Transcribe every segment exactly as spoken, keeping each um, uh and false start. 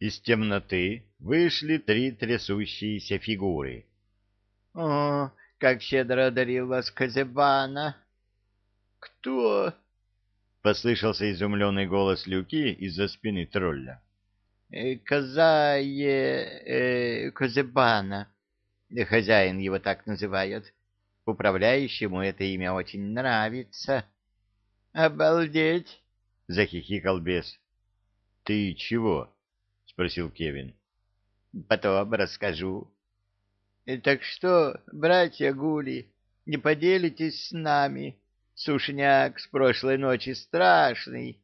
Из темноты вышли три трясущиеся фигуры. — О, как щедро одарил вас Козебана! — Кто? — послышался изумленный голос Люки из-за спины тролля. — Коза е... Козебана. Хозяин его так называют. Управляющему это имя очень нравится. — Обалдеть! — захихикал бес. — Ты чего? — спросил Кевин. — Потом расскажу. — Так что, братья Гули, не поделитесь с нами? Сушняк с прошлой ночи страшный.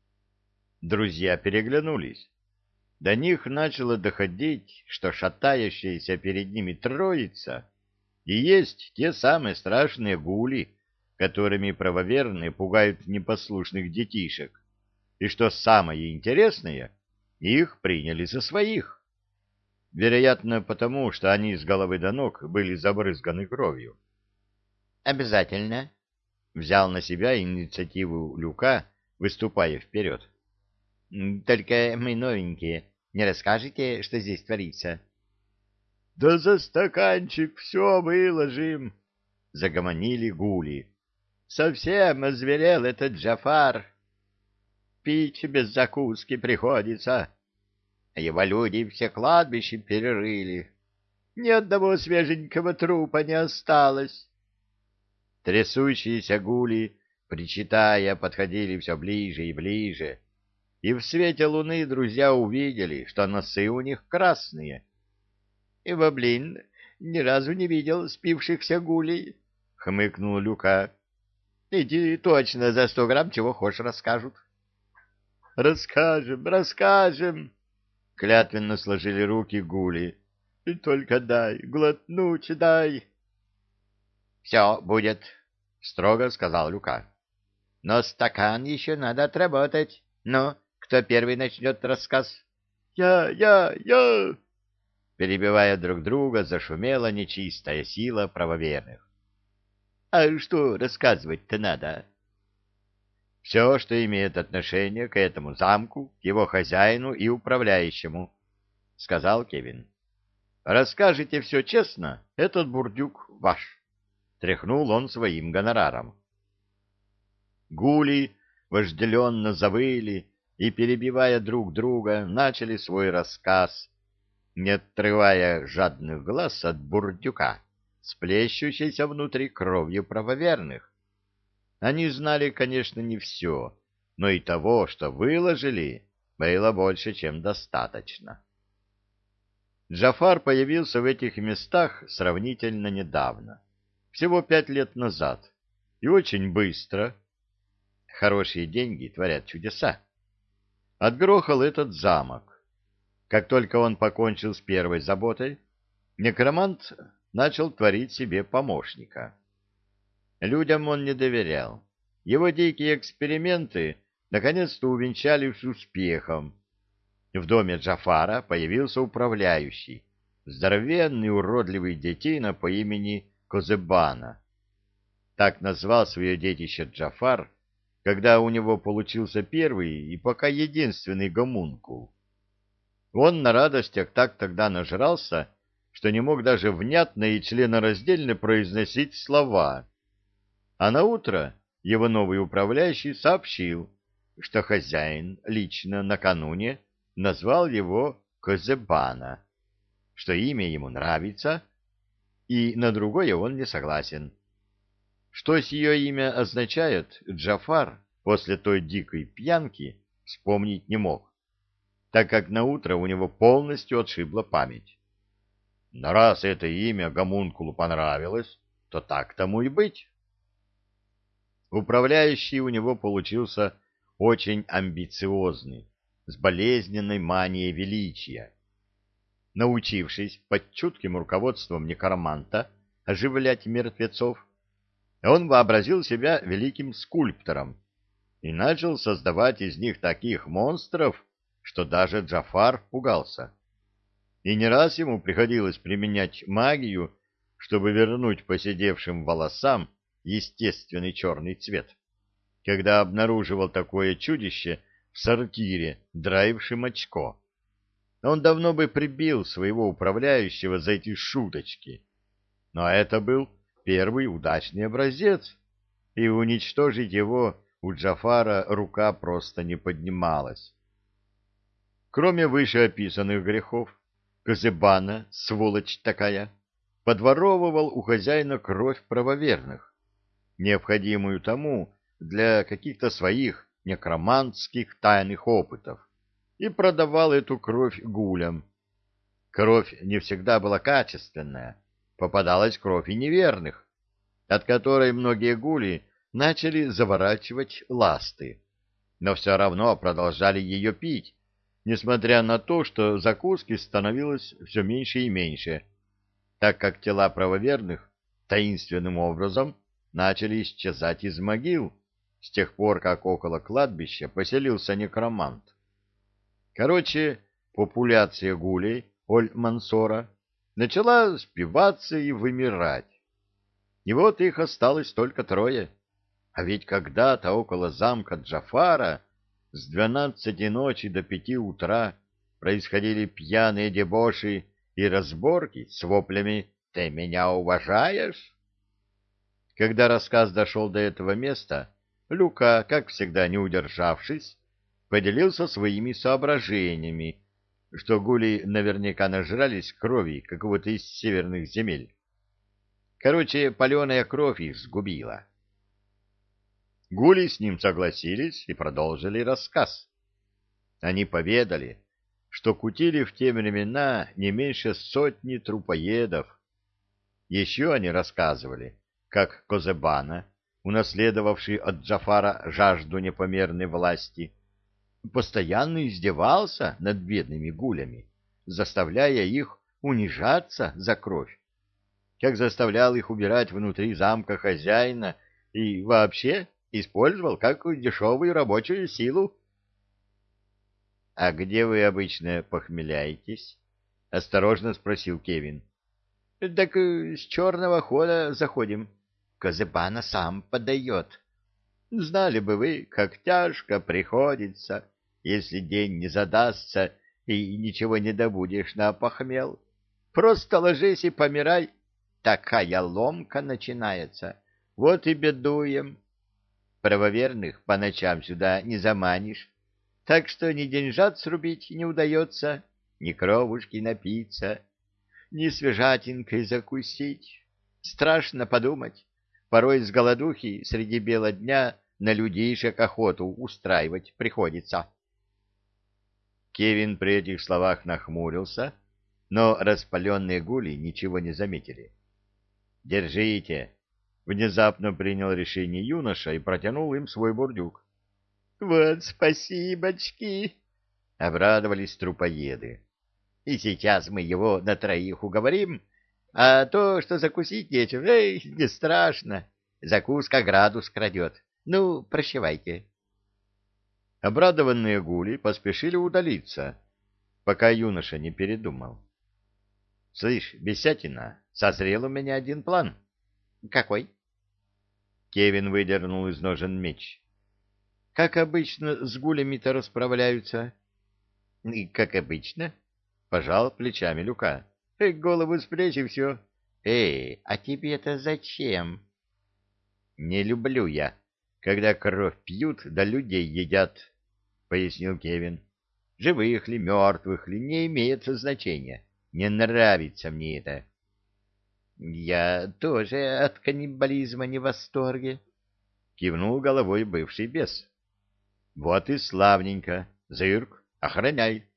Друзья переглянулись. До них начало доходить, что шатающаяся перед ними троица и есть те самые страшные гули, которыми правоверные пугают непослушных детишек, и что самое интересное, их приняли за своих. Вероятно, потому, что они с головы до ног были забрызганы кровью. Обязательно. Взял на себя инициативу Люка, выступая вперед. Только мы новенькие. Не расскажете, что здесь творится? — Да за стаканчик все выложим, — загомонили гули. — Совсем озверел этот Джафар. Пить без закуски приходится. Его люди все кладбище перерыли. Ни одного свеженького трупа не осталось. Трясущиеся гули, причитая, подходили все ближе и ближе, и в свете луны друзья увидели, что носы у них красные. — Ибо, блин, ни разу не видел спившихся гулей, — хмыкнул Люка. — Иди точно за сто грамм чего хочешь расскажут. — Расскажем, расскажем, — клятвенно сложили руки гули. — И только дай, глотнуть дай. — Все будет, — строго сказал Люка. — Но стакан еще надо отработать. Ну, кто первый начнет рассказ? — Я, я, я! Перебивая друг друга, зашумела нечистая сила правоверных. — А что рассказывать-то надо? — Все, что имеет отношение к этому замку, к его хозяину и управляющему, — сказал Кевин. — Расскажите все честно, этот бурдюк ваш. Тряхнул он своим гонораром. Гули вожделенно завыли и, перебивая друг друга, начали свой рассказ, не отрывая жадных глаз от бурдюка, сплещущейся внутри кровью правоверных. Они знали, конечно, не все, но и того, что выложили, было больше, чем достаточно. Джафар появился в этих местах сравнительно недавно, всего пять лет назад, и очень быстро. Хорошие деньги творят чудеса. Отгрохал этот замок. Как только он покончил с первой заботой, некромант начал творить себе помощника. Людям он не доверял. Его дикие эксперименты наконец-то увенчались успехом. В доме Джафара появился управляющий, здоровенный уродливый детина по имени Козебана. Так назвал свое детище Джафар, когда у него получился первый и пока единственный гомункул. Он на радостях так тогда нажрался, что не мог даже внятно и членораздельно произносить слова. А наутро его новый управляющий сообщил, что хозяин лично накануне назвал его Козебана, что имя ему нравится, и на другое он не согласен. Что сие имя означает, Джафар после той дикой пьянки вспомнить не мог, так как наутро у него полностью отшибла память. Но раз это имя гомункулу понравилось, то так тому и быть. Управляющий у него получился очень амбициозный, с болезненной манией величия. Научившись под чутким руководством некроманта оживлять мертвецов, он вообразил себя великим скульптором и начал создавать из них таких монстров, что даже Джафар пугался. И не раз ему приходилось применять магию, чтобы вернуть поседевшим волосам естественный черный цвет, когда обнаруживал такое чудище в сортире, драившем очко. он давно бы прибил своего управляющего за эти шуточки. Но это был первый удачный образец, и уничтожить его у Джафара рука просто не поднималась. Кроме вышеописанных грехов, Козебана, сволочь такая, подворовывал у хозяина кровь правоверных, необходимую тому для каких-то своих некромантских тайных опытов, и продавал эту кровь гулям. Кровь не всегда была качественная, попадалась кровь и неверных, от которой многие гули начали заворачивать ласты, но все равно продолжали ее пить, несмотря на то, что закуски становилось все меньше и меньше, так как тела правоверных таинственным образом начали исчезать из могил с тех пор, как около кладбища поселился некромант. Короче, популяция гулей Оль-Мансора начала спиваться и вымирать. И вот их осталось только трое. А ведь когда-то около замка Джафара с двенадцати ночи до пяти утра происходили пьяные дебоши и разборки с воплями «Ты меня уважаешь?». Когда рассказ дошел до этого места, Люка, как всегда не удержавшись, поделился своими соображениями, что гули наверняка нажрались крови какого-то из северных земель. Короче, паленая кровь их сгубила. Гули с ним согласились и продолжили рассказ. Они поведали, что кутили в те времена не меньше сотни трупоедов. Еще они рассказывали, как Козебана, унаследовавший от Джафара жажду непомерной власти, постоянно издевался над бедными гулями, заставляя их унижаться за кровь, как заставлял их убирать внутри замка хозяина и вообще использовал как дешевую рабочую силу. — А где вы обычно похмеляетесь? — осторожно спросил Кевин. — Так с черного хода заходим. Козебана сам подает. Знали бы вы, как тяжко приходится, если день не задастся и ничего не добудешь на похмел. Просто ложись и помирай. Такая ломка начинается. Вот и бедуем. Правоверных по ночам сюда не заманишь, так что ни деньжат срубить не удается, ни кровушки напиться, ни свежатинкой закусить. Страшно подумать, порой с голодухи среди бела дня на людишек охоту устраивать приходится. Кевин при этих словах нахмурился, но распаленные гули ничего не заметили. «Держите!» — внезапно принял решение юноша и протянул им свой бурдюк. — Вот спасибочки! — обрадовались трупоеды. — И сейчас мы его на троих уговорим, а то, что закусить нечем, эй, не страшно. Закуска градус крадет. Ну, прощавайте. Обрадованные гули поспешили удалиться, пока юноша не передумал. — Слышь, Бесятина, созрел у меня один план. — Какой? Кевин выдернул из ножен меч. — Как обычно с гулями-то расправляются? — И как обычно, — пожал плечами Люка. — Голову с плеч и все. — Эй, а тебе-то зачем? — Не люблю я, когда кровь пьют да людей едят, — пояснил Кевин. — Живых ли, мертвых ли, не имеет значения. Не нравится мне это. — Я тоже от каннибализма не в восторге, — кивнул головой бывший бес. — Вот и славненько. Зырк, охраняй.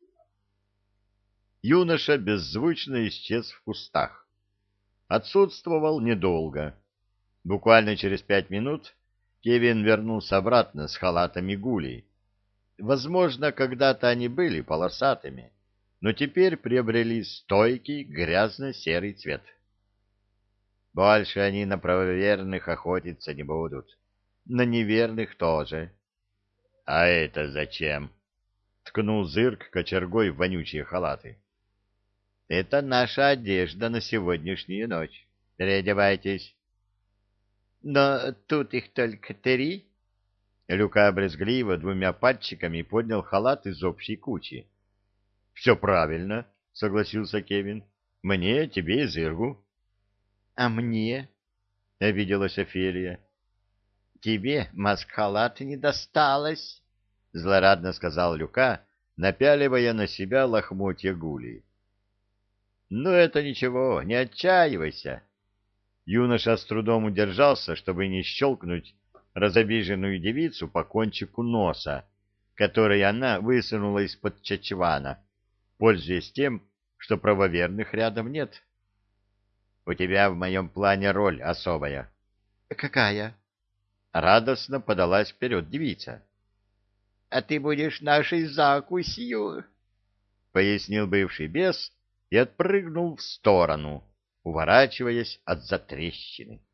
Юноша беззвучно исчез в кустах. Отсутствовал недолго. Буквально через пять минут Кевин вернулся обратно с халатами гулей. Возможно, когда-то они были полосатыми, но теперь приобрели стойкий грязно-серый цвет. Больше они на правоверных охотиться не будут. На неверных тоже. — А это зачем? — ткнул Зырк кочергой в вонючие халаты. — Это наша одежда на сегодняшнюю ночь. Переодевайтесь. — Но тут их только три. Люка брезгливо двумя пальчиками поднял халат из общей кучи. — Все правильно, согласился Кевин. Мне, тебе и Зыргу. А мне? Обиделась Офелия. Тебе маскхалат не досталось, злорадно сказал Люка, напяливая на себя лохмотья гули. Ну это ничего, не отчаивайся. Юноша с трудом удержался, чтобы не щелкнуть разобиженную девицу по кончику носа, который она высунула из-под чачвана, пользуясь тем, что правоверных рядом нет. — У тебя в моем плане роль особая. — Какая? — радостно подалась вперед девица. — А ты будешь нашей закусью, — пояснил бывший бес и отпрыгнул в сторону, уворачиваясь от затрещины.